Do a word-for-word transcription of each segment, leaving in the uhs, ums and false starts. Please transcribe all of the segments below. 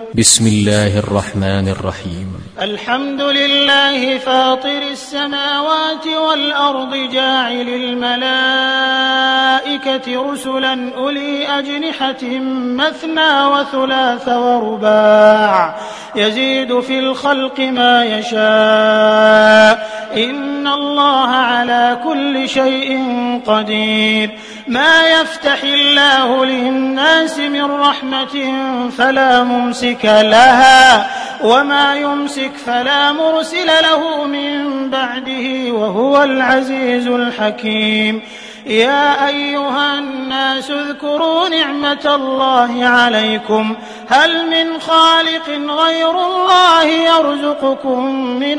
بسم الله الرحمن الرحيم. الحمد لله فاطر السماوات والأرض جاعل الملائكة رسلا أولي أجنحة مثنى وثلاث ورباع يزيد في الخلق ما يشاء إن الله على كل شيء قدير. ما يفتح الله للناس من رحمة فلا ممسك لها وما يمسك فلا مرسل له من بعده وهو العزيز الحكيم. يا أيها الناس اذكروا نعمة الله عليكم هل من خالق غير الله يرزقكم من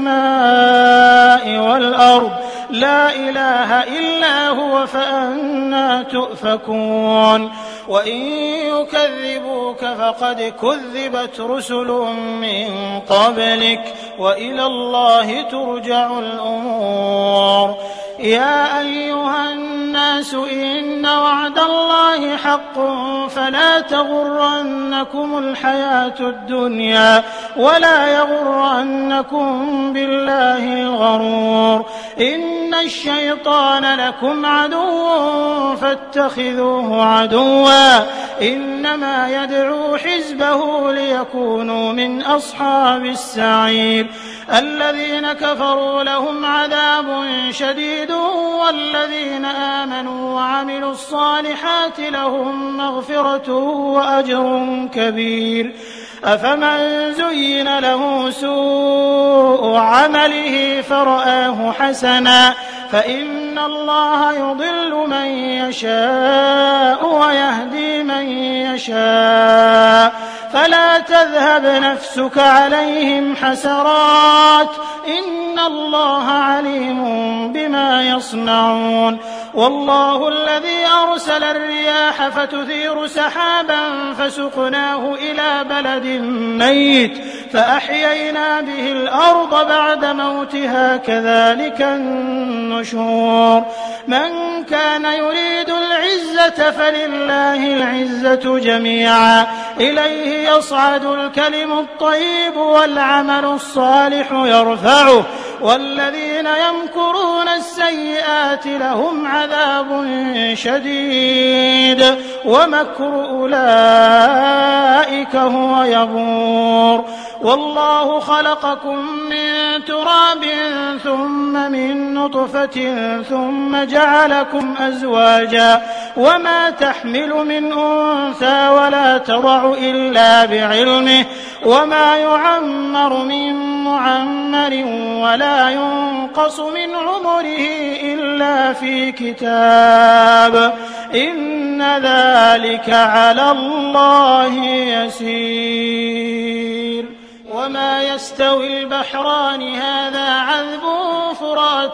السماء والأرض لا إله إلا هو فأنى تؤفكون. وإن يكذبوك فقد كذبت رسل من قبلك وإلى الله ترجع الأمور. يا أيها الناس إن وعد الله حق فلا تغرنكم الحياة الدنيا ولا يغرنكم بالله الغرور. إن الشيطان لكم عدو فاتخذوه عدوا إنما يدعو حزبه ليكونوا من أصحاب السعير. الذين كفروا لهم عذاب شديد والذين آمنوا وعملوا الصالحات لهم مغفرة وأجر كبير. أفمن زين له سوء عمله فرآه حسنا فإن الله يضل من يشاء ويهدي من يشاء فلا تذهب نفسك عليهم حسرات إن الله عليم بما يصنعون. والله الذي أرسل الرياح فتثير سحابا فسقناه إلى بلد ميت فأحيينا به الأرض بعد موتها كذلك النشور. من كان يريد العزة فلله العزة جميعا إليه يصعد الكلم الطيب والعمل الصالح يرفعه والذين يمكرون السيئات لهم عذاب شديد ومكر أولئك هو يبور. والله خلقكم من تراب ثم من نطفة ثم جعلكم أزواجا وما تحمل من أنثى ولا تضع إلا بعلمه وما يعمر من معمر ولا ينقص من عمره إلا في كتاب إن ذلك على الله يسير. وما يستوي البحران هذا عذب فرات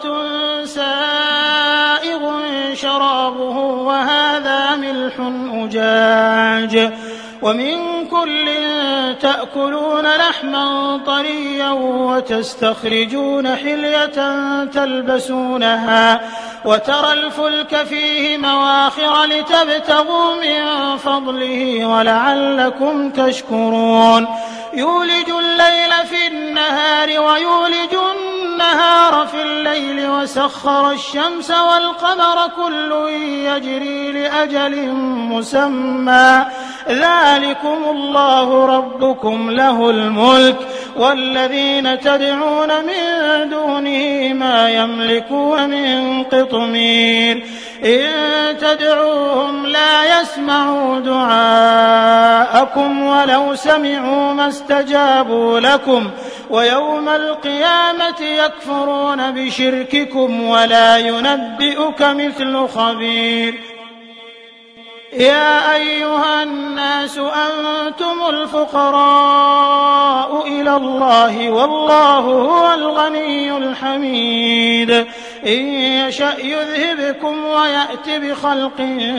سائغ شرابه وهذا ملح أجاج ومن كل تأكلون لحما طريا وتستخرجون حلية تلبسونها وترى الفلك فيه مواخر لتبتغوا من فضله ولعلكم تشكرون. يولج الليل في النهار ويولج النهار في الليل وسخر الشمس والقمر كل يجري لأجل مسمى ذلكم الله ربكم له الملك والذين تدعون من دونه ما يملكون من قطمير. إن تدعوهم لا يسمعوا دعاءكم ولو سمعوا ما استجابوا لكم ويوم القيامة يكفرون بشرككم ولا ينبئك مثل خبير. يا أيها الناس أنتم الفقراء إلى الله والله هو الغني الحميد. إن يشأ يذهبكم ويأت بخلق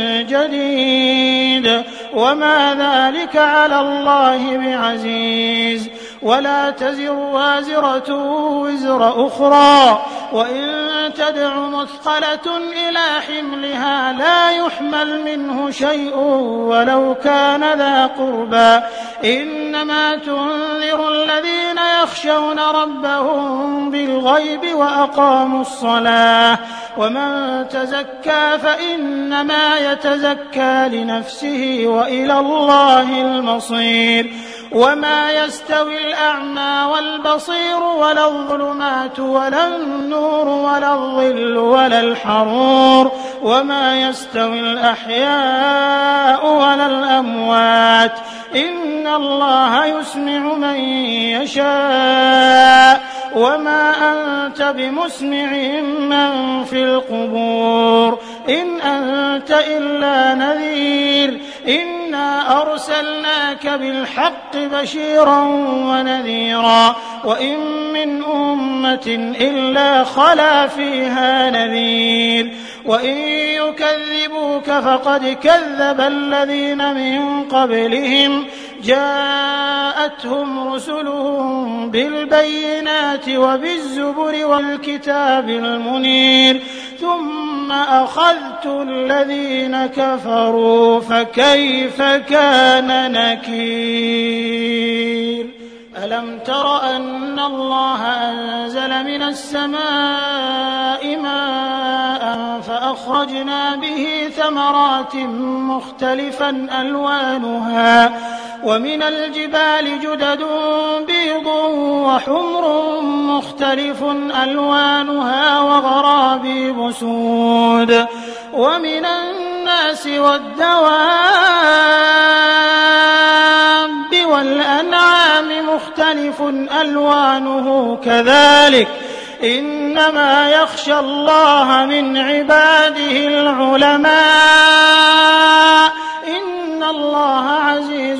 جديد وما ذلك على الله بعزيز. ولا تزر وازرة وزر أخرى وإن تدع مثقلة إلى حملها لا يحمل منه شيء ولو كان ذا قربى. إن إنما تنذر الذين يخشون ربهم بالغيب وأقاموا الصلاة ومن تزكى فإنما يتزكى لنفسه وإلى الله المصير وما يستوي الأعمى والبصير ولا الظلمات ولا النور ولا الظل ولا الحرور وما يستوي الأحياء ولا الأموات إن الله يسمع من يشاء وما أنت بمسمع من في القبور إن أنت إلا نذير إنا أرسلناك بالحق بشيرا ونذيرا وإن من أمة إلا خلا فيها نذير وإن يكذبوك فقد كذب الذين من قبلهم جاءتهم رسلهم بالبينات وبالزبر والكتاب المنير ثم أخذت الذين كفروا فكيف كان نكير ألم تر أن الله أنزل من السماء ماء فأخرجنا به ثمرات مختلفا ألوانها ومن الجبال جدد بيض وحمر مختلف ألوانها وغرابيب سود ومن الناس والدواب والأنعام مختلف ألوانه كذلك إنما يخشى الله من عباده العلماء إن الله عزيز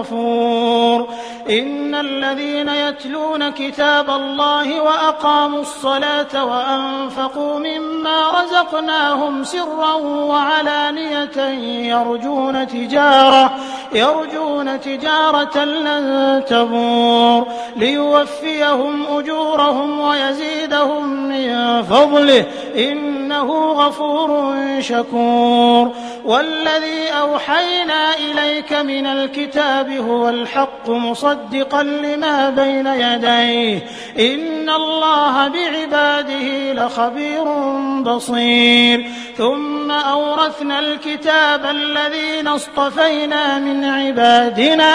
غفور إن الذين يتلون كتاب الله وأقاموا الصلاة وأنفقوا مما رزقناهم سرا وعلانية يرجون تجارة يرجون تجارة لن تبور ليوفيهم أجورهم ويزيدهم من فضله إنه غفور شكور والذي أوحينا إليك من الكتاب هو الحق مصدقا لما بين يديه إن الله بعباده لخبير بصير ثم أورثنا الكتاب الذين اصطفينا من عبادنا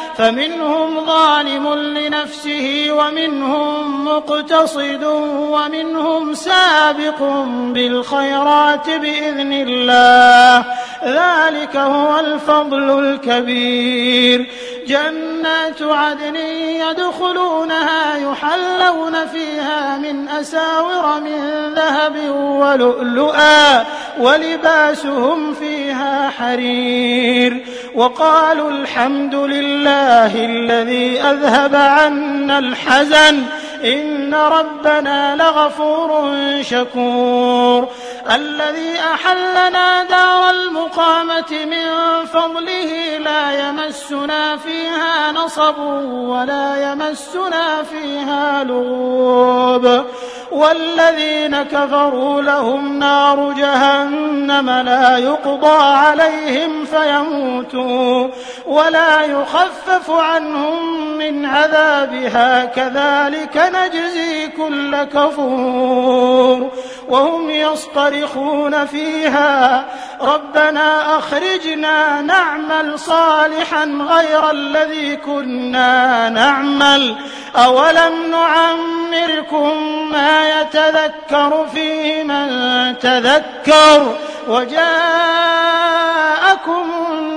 فمنهم ظالم لنفسه ومنهم مقتصد ومنهم سابق بالخيرات بإذن الله ذلك هو الفضل الكبير جنات عدن يدخلونها يحلون فيها من أساور من ذهب ولؤلؤا ولباسهم فيها حرير وقالوا الحمد لله الذي أذهب عنا الحزن إن ربنا لغفور شكور الذي أحلنا دار المقامة من فضله لا يمسنا فيها نصب ولا يمسنا فيها لغوب والذين كفروا لهم نار جهنم لا يقضى عليهم فيموتوا ولا يخفف عنهم من عذابها كذلك نجزي كل كفور وهم يصطرخون فيها ربنا أخرجنا نعمل صالحا غير الذي كنا نعمل أولم نعمركم ما يتذكر فيه من تذكر وجاءكم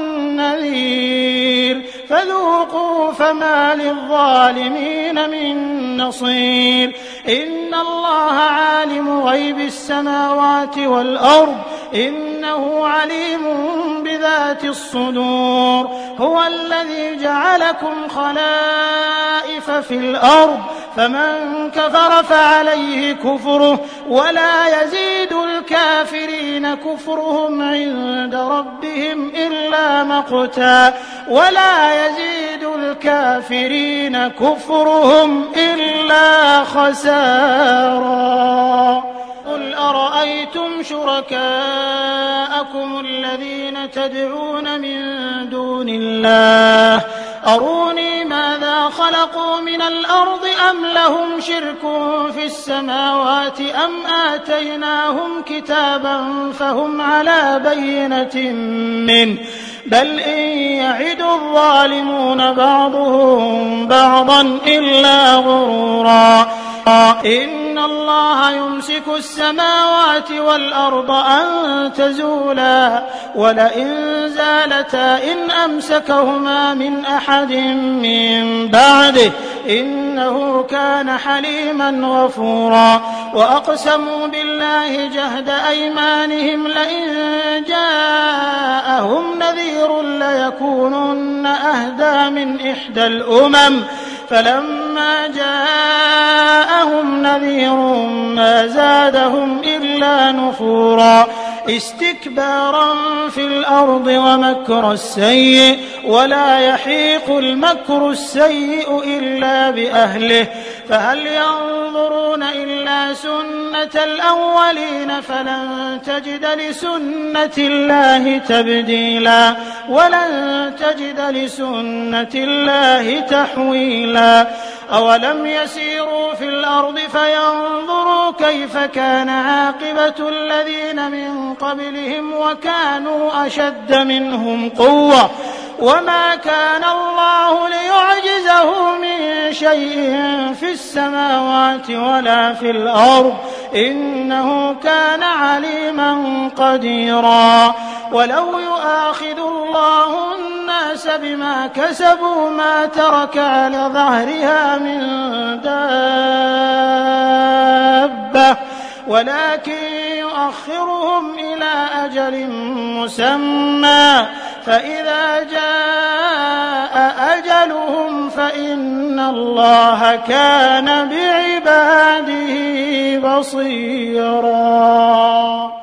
النذير فذوقوا فما للظالمين من نصير إن الله عالم غيب السماوات والأرض إنه عليم بذات الصدور هو الذي جعلكم خلائف في الأرض فمن كفر فعليه كفره ولا يزيد الكافرين كفرهم عند ربهم إلا مقتا ولا يزيد الكافرين كفرهم إلا خسارا قل أرأيتم شركاءكم الذين تدعون من دون الله أروني ماذا خلقوا من الأرض أم لهم شرك في السماوات أم آتيناهم كتابا فهم على بينة منه بل إن يعد الظالمون بعضهم بعضا إلا غرورا إن الله يمسك السماوات والأرض أن تزولا ولئن زالتا إن أمسكهما من أحد من بعده إنه كان حليما غفورا وأقسموا بالله جهد أيمانهم لئن جاءهم نذير ليكونن أهدى من إحدى الأمم فلما جاءهم نذير ما زادهم إلا نفورا استكبارا في الأرض ومكر السيء ولا يحيق المكر السيء إلا بأهله فهل ينظرون إلا سنة الأولين فلن تجد لسنة الله تبديلا ولن تجد لسنة الله تحويلا أولم يسيروا في الأرض فينظروا كيف كان عاقبة الذين من قبلهم وكانوا أشد منهم قوة وما كان الله ليعجزه من شيء في السماوات ولا في الأرض إنه كان عليما قديرا ولو يؤاخذ الله الناس بما كسبوا ما ترك على ظهرها من دابة ولكن يؤخرهم إلى أجل مسمى فإذا جاء أجلهم فإن الله كان بعباده بصيرا.